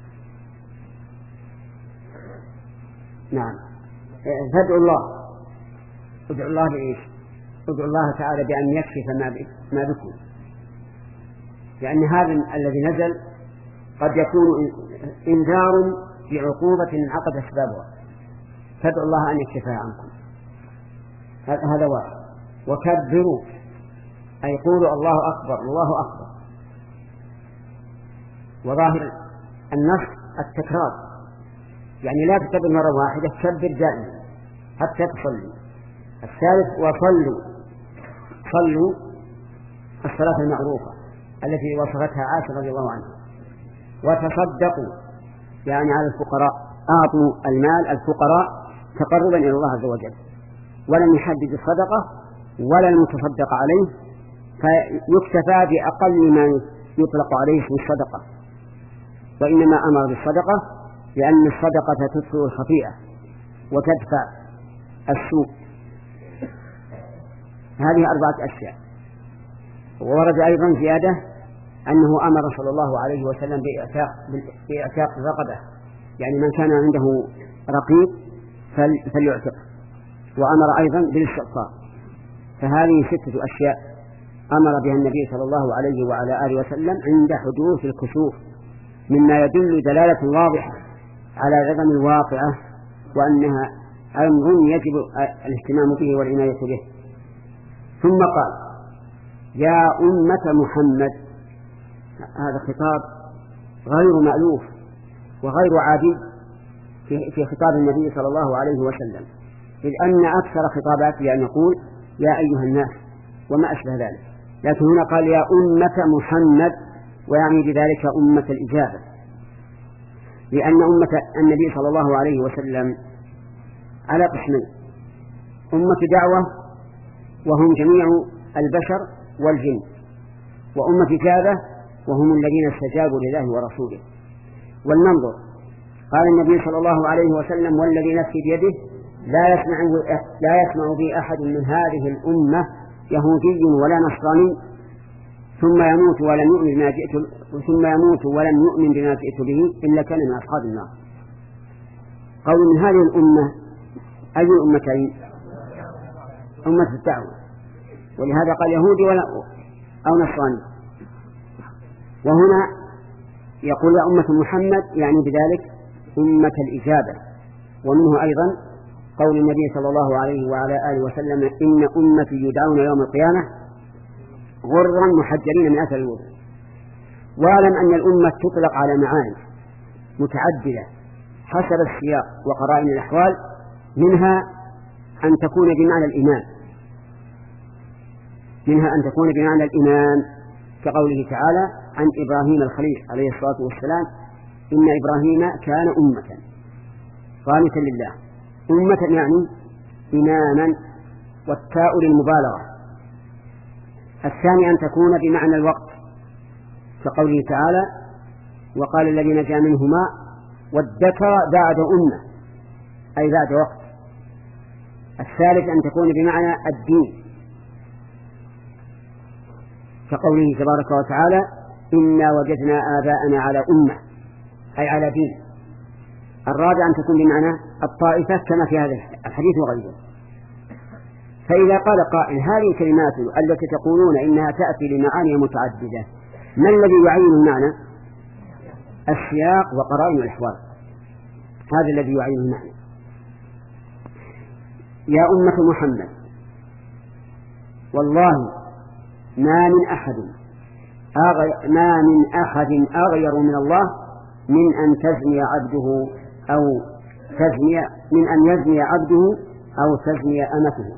نعم، فادعوا الله. ادعوا الله بإيش؟ ادعوا الله تعالى بأن يكشف ما بكم، لأن هذا الذي نزل قد يكون إنذار بعقوبة انعقد أسبابها، فادعوا الله أن يكشفها عنكم. هذا واحد. وكبروا أي قولوا الله أكبر الله أكبر. وظاهر النص التكرار، يعني لا تكبر مرة واحدة، كبر دائما حتى تصلي. الثالث وصلوا، صلوا الصلاة المعروفة التي وصفتها عائشة رضي الله عنها. وتصدقوا يعني على الفقراء، أعطوا المال الفقراء تقربا إلى الله عز وجل، ولم يحدد الصدقة ولا المتصدق عليه، فيكتفى بأقل ما يطلق عليه اسم الصدقة، وإنما أمر بالصدقة لأن الصدقة تدفع الخطيئة وتدفع السوء. هذه أربعة أشياء. وورد أيضا زيادة أنه أمر صلى الله عليه وسلم بإعتاق بإعتاق الرقبة، يعني من كان عنده رقيق فليعتق. وأمر أيضا بالاستغفار. فهذه ستة أشياء أمر بها النبي صلى الله عليه وعلى آله وسلم عند حدوث الكسوف، مما يدل دلالة واضحة على عظم الواقعة وأنها أمر يجب الاهتمام به والعناية به. ثم قال يا أمة محمد. هذا خطاب غير مألوف وغير عادي في خطاب النبي صلى الله عليه وسلم، إذ أن أكثر خطاباته أن يقول يا أيها الناس وما أشبه ذلك، لكن هنا قال يا أمة محمد، ويعني بذلك أمة الإجابة، لأن أمة النبي صلى الله عليه وسلم على قسمين: أمة دعوة وهم جميع البشر والجن، وأمة إجابة وهم الذين استجابوا لله ورسوله. ولننظر، قال النبي صلى الله عليه وسلم والذي نفسي بيده لا يسمع لا يسمع بي أحد من هذه الأمة يهودي ولا نصراني ثم يموت ولم يؤمن بما جئت ثم يموت ولم يؤمن بما جئت به إلا كان من أصحاب النار. قول من هذه الأمة أي الأمتين؟ أمة الدعوة، ولهذا قال يهودي ولا أو نصراني. وهنا يقول يا أمة محمد، يعني بذلك أمة الإجابة. ومنه أيضا قول النبي صلى الله عليه وعلى آله وسلم إن أمتي يدعون يوم القيامة غرا محجلين من أثر الوضوء. واعلم أن الأمة تطلق على معاني متعددة حسب السياق وقرائن الأحوال، منها أن تكون بمعنى الإيمان منها أن تكون بمعنى الإيمان كقوله تعالى عن إبراهيم الخليل عليه الصلاة والسلام إن إبراهيم كان أمة قانتا لله. أمة يعني إماما، والتاء للمبالغة. الثاني أن تكون بمعنى الوقت كقوله تعالى وقال الذي نجا منهما والذكر بعد أمة أي بعد وقت. الثالث أن تكون بمعنى الدين، كقوله تبارك وتعالى إنا وجدنا آباءنا على أمة أي على دين. الرابع أن تكون بمعنى الطائفة كما في هذا الحديث وغيره. فإذا قال قائل هذه الكلمات التي تقولون إنها تأتي لمعاني متعددة ما الذي يعين المعنى؟ السياق وقرائن الأحوال، هذا الذي يعين المعنى. يا أمة محمد والله ما من أحد أغير ما من أحد أغير من الله من أن تزني عبده أو تزني من أن يزني عبده أو تزني أمته.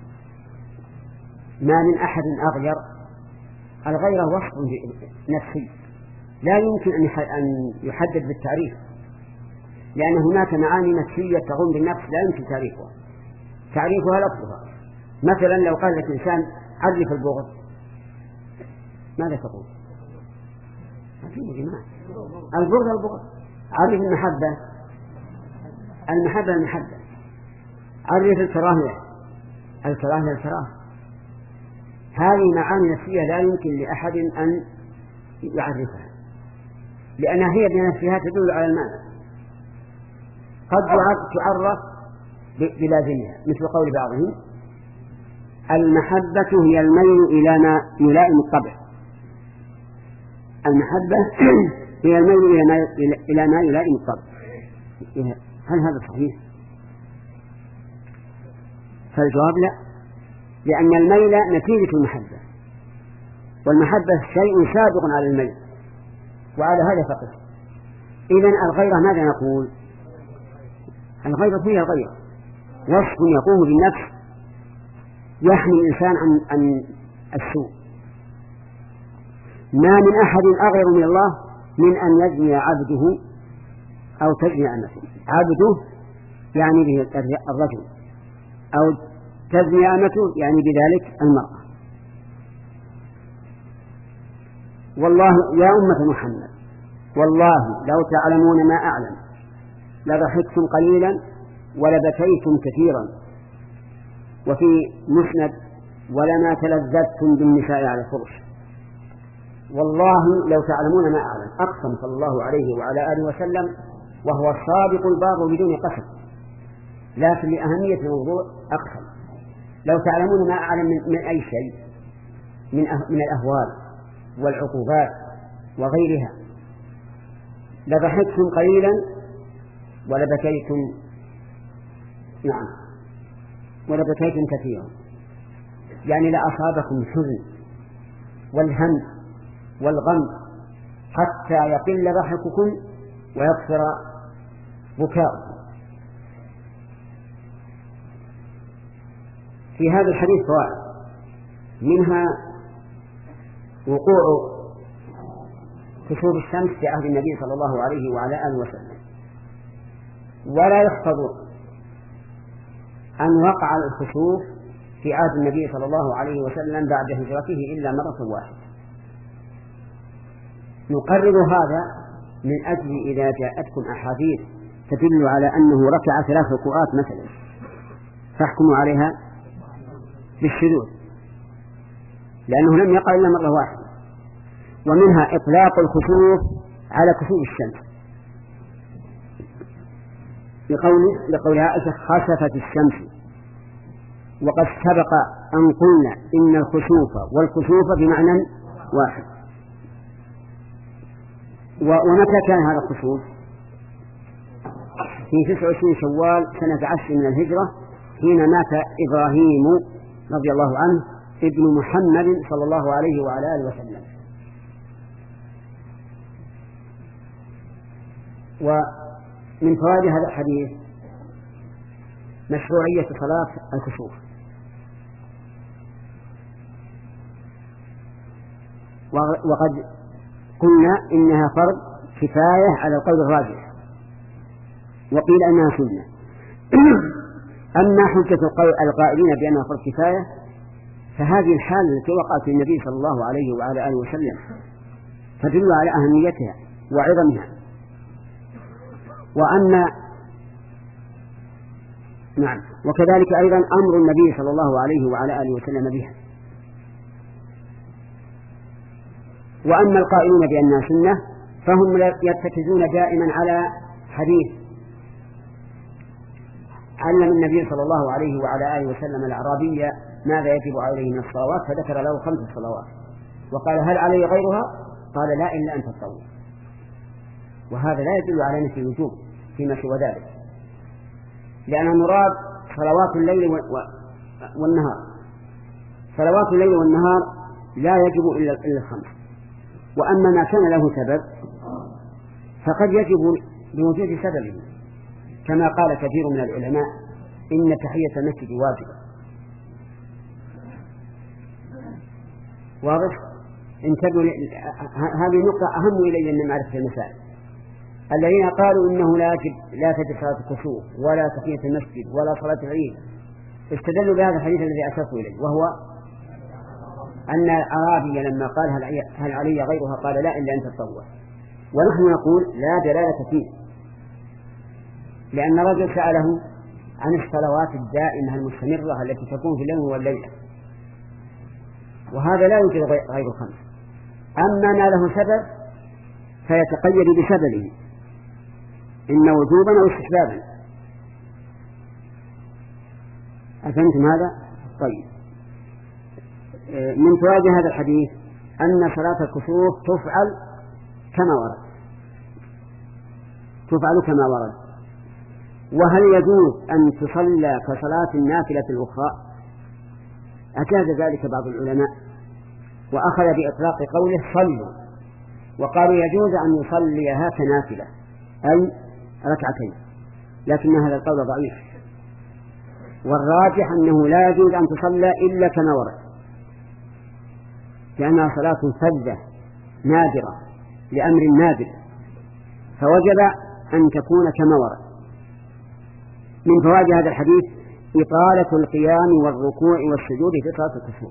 ما من أحد أغير، الغير وصف نفسي لا يمكن أن يحدد بالتعريف، لأن هناك معاني نفسية تقوم بالنفس لا يمكن تعريفها تعريفها لفظها. مثلا لو قال لك إنسان عرف البغض ماذا تقول؟ البغض البغض. عرف المحبة المحبة المحبة. عرف الكراهية الكراهية الكراهة. هذه معاني نفسية لا يمكن لأحد أن يعرفها، لأنها هي بنفسها تدل على المعنى. قد تعرف بلازمها، مثل قول بعضهم المحبة هي الميل إلى ما يلائم الطبع. المحبة هي الميل إلى ما إلى ما يلائم الطبع. هل هذا صحيح؟ فالجواب لا، لأن الميل نتيجة المحبة، والمحبة شيء سابق على الميل، وعلى هذا فقط. إذن الغيرة ماذا نقول؟ الغيرة هي الغيرة، وصف يقوم بالنفس يحمي الإنسان عن, عن السوء. ما من أحد أغير من الله من أن يزني عبده أو تزني أمته. عبده يعني به الرجل، أو تزني أمته يعني بذلك المرأة. والله يا أمة محمد والله لو تعلمون ما أعلم لضحكتم قليلا ولبكيتم كثيرا. وفي مسند ولما تلذذتم بالنساء على الفرش. والله لو تعلمون ما أعلم، أقسم صلى الله عليه وعلى آله وسلم وهو الصادق البار بدون قسم، لكن لأهمية الموضوع أقسم. لو تعلمون ما أعلم من, من أي شيء من, أه من الأهوال والعقوبات وغيرها لضحكتم قليلا ولبكيتم نعم ولبكيتم كثيرا، يعني لأصابكم الحزن والهم والغم حتى يقل ضحككم ويكثر بكاؤكم. في هذا الحديث فوائد، منها وقوع كسوف الشمس في عهد النبي صلى الله عليه وعلى آله وسلم، ولا يحفظ أن وقع الكسوف في عهد النبي صلى الله عليه وسلم بعد هجرته إلا مرة واحدة. نقرر هذا من أجل إذا جاءتكم أحاديث تدل على أنه ركع ثلاث ركوعات مثلا فاحكموا عليها بالشذوذ، لأنه لم يقع إلا مرة واحدة. ومنها إطلاق الخسوف على كسوف الشمس لقول لقول عائشة خسفت الشمس، وقد سبق أن قلنا إن الخسوف والكسوف بمعنى واحد. ومتى كان هذا الخسوف؟ في تسعة وعشرين شوال سنة عشر من الهجرة، حين مات إبراهيم رضي الله عنه ابن محمد صلى الله عليه وعلى آله وسلم. ومن فوائد هذا الحديث مشروعية صلاة الكسوف، وقد قلنا إنها فرض كفاية على القول الراجح، وقيل أنها سنة. أما حجة القائلين بأنها فرض كفاية فهذه الحالة التي وقعت للنبي صلى الله عليه وعلى آله وسلم تدل على أهميتها وعظمها. وأن نعم وكذلك أيضا أمر النبي صلى الله عليه وعلى آله وسلم بها. وأما القائلون بأنها سنة فهم يرتكزون دائما على حديث علم النبي صلى الله عليه وعلى آله وسلم الأعرابي ماذا يجب عليه من الصلوات، فذكر له خمس صلوات وقال هل علي غيرها؟ قال لا إلا أن تطوع. وهذا لا يدل على نفي الوجوب فيما سوى ذلك، لأن المراد صلوات الليل والنهار. صلوات الليل والنهار لا يجب إلا الخمس. وأما ما كان له سبب فقد يجب بوجود سببه، كما قال كثير من العلماء إن تحية المسجد واجبة. واضح؟ انتبهوا، هذه نقطة أهم إلي من معرفة المسائل. الذين قالوا إنه لا يجب لا تجب صلاة الكسوف ولا تحية المسجد ولا صلاة العيد استدلوا بهذا الحديث الذي أشرت إليه، وهو أن الأعرابي لما قال هل علي غيرها قال لا إلا أن تطوع. ونحن نقول لا دلالة فيه، لأن رجل سأله عن الصلوات الدائمة المستمرة التي تكون في الليل والليلة، وهذا لا يوجد غير خمس. أما ما له سبب فيتقيد بسببه، إن وجوبا أو استحبابا. أفهمتم هذا؟ طيب، من فوائد هذا الحديث أن صلاة الكسوف تفعل كما ورد تفعل كما ورد وهل يجوز أن تصلى كصلاة النافلة الأخرى؟ أجاز ذلك بعض العلماء وأخذ بإطلاق قوله صلوا، وقالوا يجوز أن يصليها كنافلة أي ركعتين، لكن هذا القول ضعيف، والراجح أنه لا يجوز أن تصلى إلا كما ورد، لأنها صلاة فذة نادرة لأمر نادر، فوجب أن تكون كما ورد. من فوائد هذا الحديث إطالة القيام والركوع والسجود في صلاة الكسوف،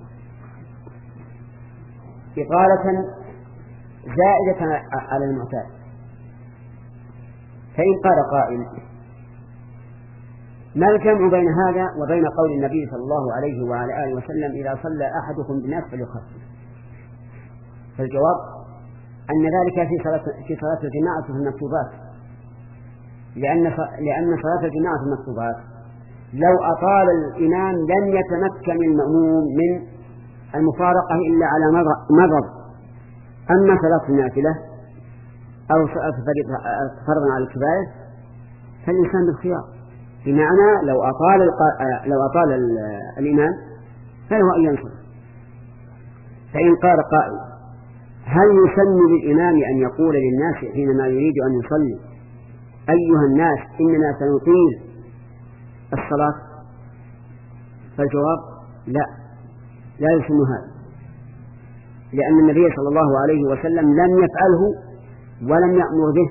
إطالة زائدة على المعتاد. فإن قال قائل ما الجمع بين هذا وبين قول النبي صلى الله عليه وعلى آله وسلم إذا صلى أحدكم بالناس فليخفف؟ فالجواب أن ذلك في صلاة في صلاة الجماعة في المكتوبات، لأن لأن صلاة الجماعة في المكتوبات لو أطال الإمام لن يتمكن المأموم من المفارقة إلا على مضض. أما صلاة النافلة أو صلاة فرضا على الكفاية فالإنسان بالخيار، بمعنى لو أطال لو أطال الإمام فله أن ينصر. فإن قال قائل هل يسن للإمام أن يقول للناس حينما يريد أن يصلي أيها الناس إننا سنطيل الصلاة؟ فالجواب لا لا يسن هذا، لأن النبي صلى الله عليه وسلم لم يفعله ولم يأمر به،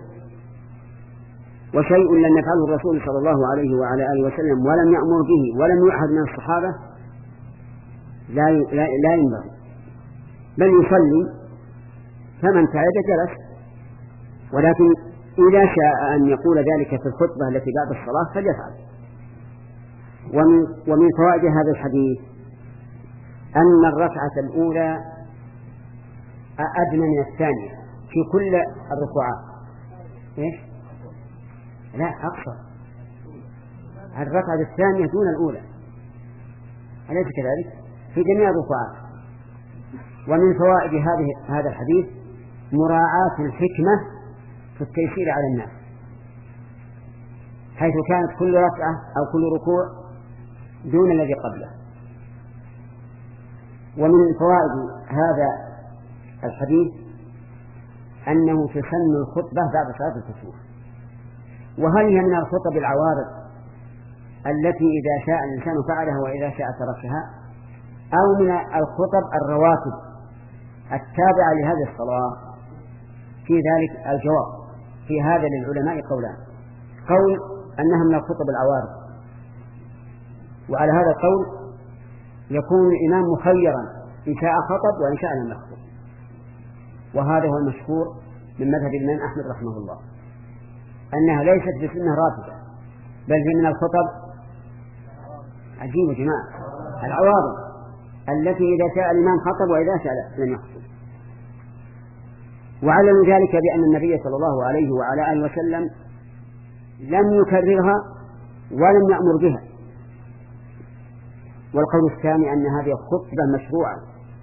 وشيء لم يفعله الرسول صلى الله عليه وعلى آله وسلم ولم يأمر به ولم يؤحد من الصحابة لا لا ينبغي، بل يصلي فمن تعد جلس. ولكن إذا شاء أن يقول ذلك في الخطبة التي بعد الصلاة فليفعل. ومن, ومن فوائد هذا الحديث أن الركعة الأولى أدنى من الثانية في كل الركوعات. إيش؟ لا أقصر، الركعة الثانية دون الأولى، أليس كذلك؟ في جميع الركوعات. ومن فوائد هذه هذا الحديث مراعاة الحكمة في التيسير على الناس، حيث كانت كل ركعة أو كل ركوع دون الذي قبله. ومن فوائد هذا الحديث أنه تسن الخطبة بعد صلاة الكسوف. وهل هي من الخطب العوارض التي إذا شاء الإنسان فعلها وإذا شاء تركها، أو من الخطب الرواتب التابعة لهذه الصلاة؟ في ذلك الجواب في هذا للعلماء قولان: قول أنها من الخطب العوارض، وعلى هذا القول يكون الإمام مخيرا إن شاء خطب وإن شاء لم يخطب، وهذا هو المشهور من مذهب الإمام أحمد رحمه الله. أنها ليست بسنة راتبة بل هي من الخطب. عجيب يا جماعة، العواضب التي إذا شاء الإمام خطب وإذا شاء لم يخطب. وعلم ذلك بأن النبي صلى الله عليه وعلى آله وسلم لم يكررها ولم يأمر بها. والقول الثاني أن هذه خطبة مشروعة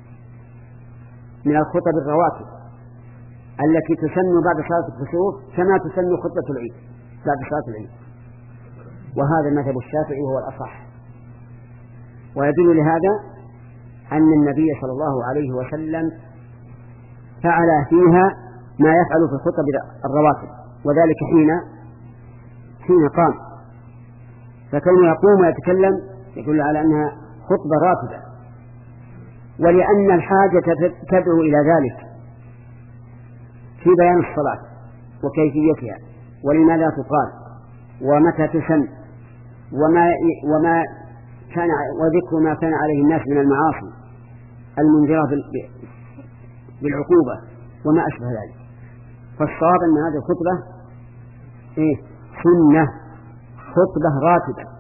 من الخطب الرواتب التي تسن بعد صلاة الكسوف كما تسن خطبة العيد بعد صلاة العيد، وهذا مذهب الشافعي وهو الأصح. ويدل لهذا أن النبي صلى الله عليه وسلم فعل فيها ما يفعل في الخطب الرواتب، وذلك حين حين قام، فكونه يقوم ويتكلم يدل على أنها خطبة راتبة. ولأن الحاجة تدعو إلى ذلك في بيان الصلاة وكيفيتها ولماذا تقال ومتى تسن وما وما كان وذكر ما كان عليه الناس من المعاصي المنذرة بالعقوبة وما أشبه ذلك. فالصواب أن هذه الخطبة إيه؟ سنة، خطبة راتبة.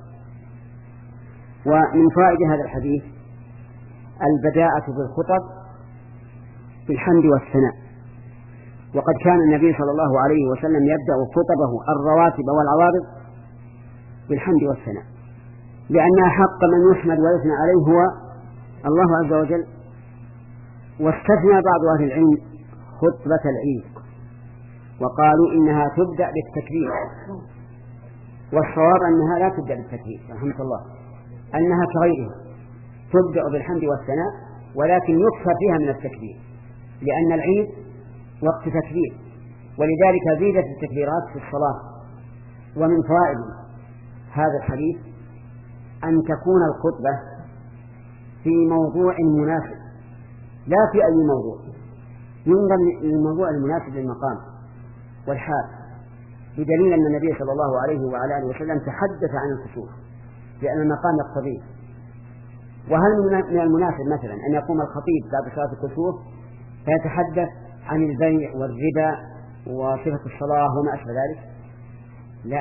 ومن فائدة هذا الحديث البداءة بالخطب بالحمد والثناء، وقد كان النبي صلى الله عليه وسلم يبدأ خطبه الرواتب والعوارض بالحمد والثناء، لأن حق من يحمد ويثنى عليه هو الله عز وجل. واستثنى بعض أهل العلم خطبة العيد وقالوا إنها تبدأ بالتكبير، والصواب أنها لا تبدأ بالتكبير رحمة الله، أنها كغيرها تبدأ بالحمد والثناء، ولكن يكثر فيها من التكبير لأن العيد وقت تكبير، ولذلك زيدت التكبيرات في الصلاة. ومن فوائد هذا الحديث أن تكون الخطبة في موضوع مناسب لا في أي موضوع، ينظر للموضوع المناسب للمقام والحال، بدليل أن النبي صلى الله عليه وعلى آله وسلم تحدث عن الكسوف لأن المقام يقتضيه. وهل من المناسب مثلا أن يقوم الخطيب بعد صلاة الكسوف فيتحدث عن البيع والربا وصفة الصلاة وما أشبه ذلك؟ لا،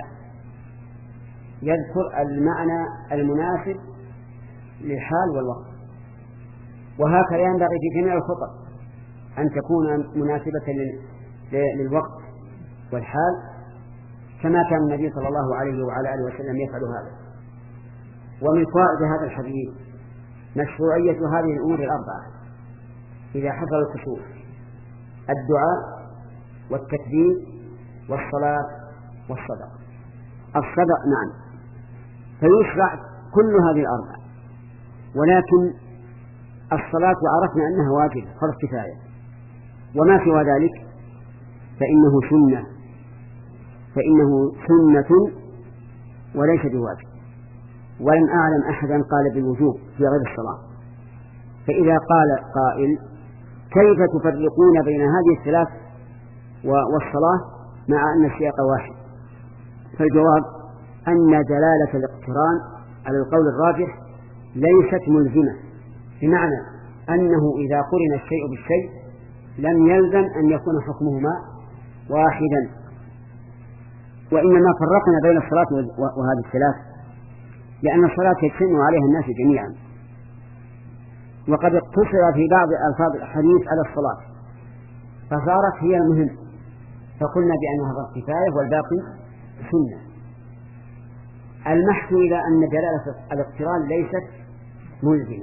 يذكر المعنى المناسب للحال والوقت. وهكذا ينبغي في جميع الخطب أن تكون مناسبة للوقت والحال، كما كان النبي صلى الله عليه وعلى آله وسلم يفعل هذا. ومن فوائد هذا الحديث مشروعية هذه الأمور الأربعة إذا حصل الكسوف: الدعاء والتكبير والصلاة والصدقة. الصدق نعم، فيشرع كل هذه الأربعة، ولكن الصلاة وعرفنا أنها واجبة فرض كفاية، وما سوى ذلك فإنه سنة فإنه سنة وليس بواجب. ولم أعلم أحدا قال بالوجوب في غير الصلاة. فإذا قال قائل كيف تفرقون بين هذه الثلاث والصلاة مع أن السياق واحد؟ فالجواب أن دلالة الاقتران على القول الراجح ليست ملزمة، بمعنى أنه إذا قرن الشيء بالشيء لم يلزم أن يكون حكمهما واحدا، وإنما فرقنا بين الصلاة وهذه الثلاث لأن الصلاة يجتمع عليها الناس جميعا، وقد اقتصر في بعض ألفاظ الحديث على الصلاة فصارت هي المهم، فقلنا بأنها فرض كفاية والباقي سنة. المحك إلى أن دلالة الاقتران ليست ملزمة،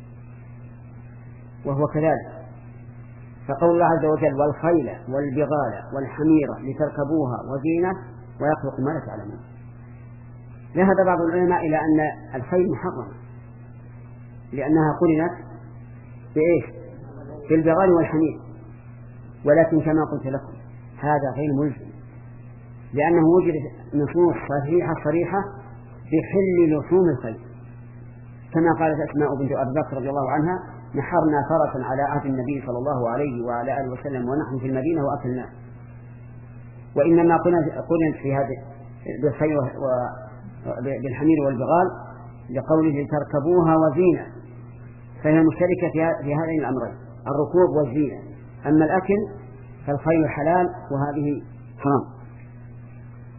وهو كذلك. فقول الله عز وجل والخيل والبغال والحمير لتركبوها وزينة ويخلق ما لا تعلمون، ذهب بعض العلماء إلى أن الخيل محرمة لأنها قرنت بإيش؟ بالبغال والحمير، ولكن كما قلت لكم هذا غير ملزم، لأنه وجدت نصوص صحيحة صريحة بحل لحوم الخيل، كما قالت أسماء بنت أبي بكر رضي الله عنها نحرنا فرسا على عهد النبي صلى الله عليه وعلى آله وسلم ونحن في المدينة وأكلناه. وإنما قلنا في هذا بالخيل بالحمير والبغال لقوله تركبوها وزينة، فهي مشتركة في هذين الأمرين الركوب والزينة. أما الأكل فالخيل حلال وهذه حرام.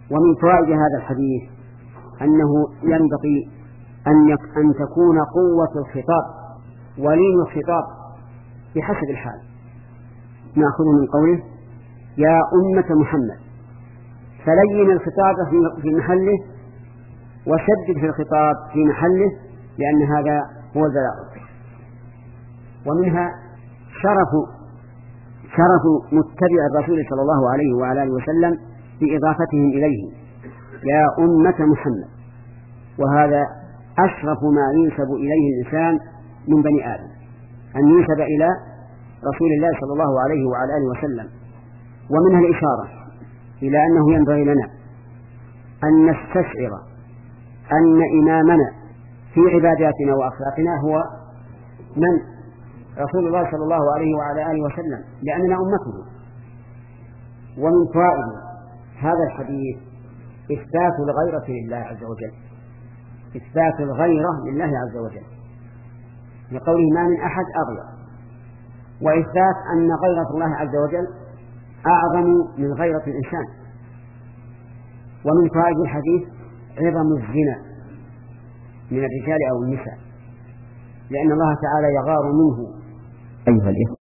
ومن فوائد هذا الحديث أنه ينبغي أن, يك... أن تكون قوة الخطاب ولين الخطاب بحسب الحال. نأخذ من قوله يا أمة محمد، فلين الخطاب في محله وشدد في الخطاب في محله، لأن هذا هو البلاغ. ومنها شرف شرف متبع الرسول صلى الله عليه وعلى آله وسلم بإضافتهم إليه يا أمة محمد، وهذا أشرف ما ينسب إليه الإنسان من بني آدم، أن ينسب إلى رسول الله صلى الله عليه وعلى آله وسلم. ومنها الإشارة إلى أنه ينبغي لنا أن نستشعر أن إمامنا في عباداتنا وأخلاقنا هو من؟ رسول الله صلى الله عليه وعلى آله وسلم، لأننا أمته. ومن فوائد هذا الحديث إثبات الغيرة لله عز وجل، إثبات الغيرة لله عز وجل لقوله ما من أحد أغير، وإثبات أن غيرة الله عز وجل أعظم من غيرة الإنسان. ومن فوائد الحديث عظم الزنا من الرجال أو النساء، لأن الله تعالى يغار منه. أيها الإخوة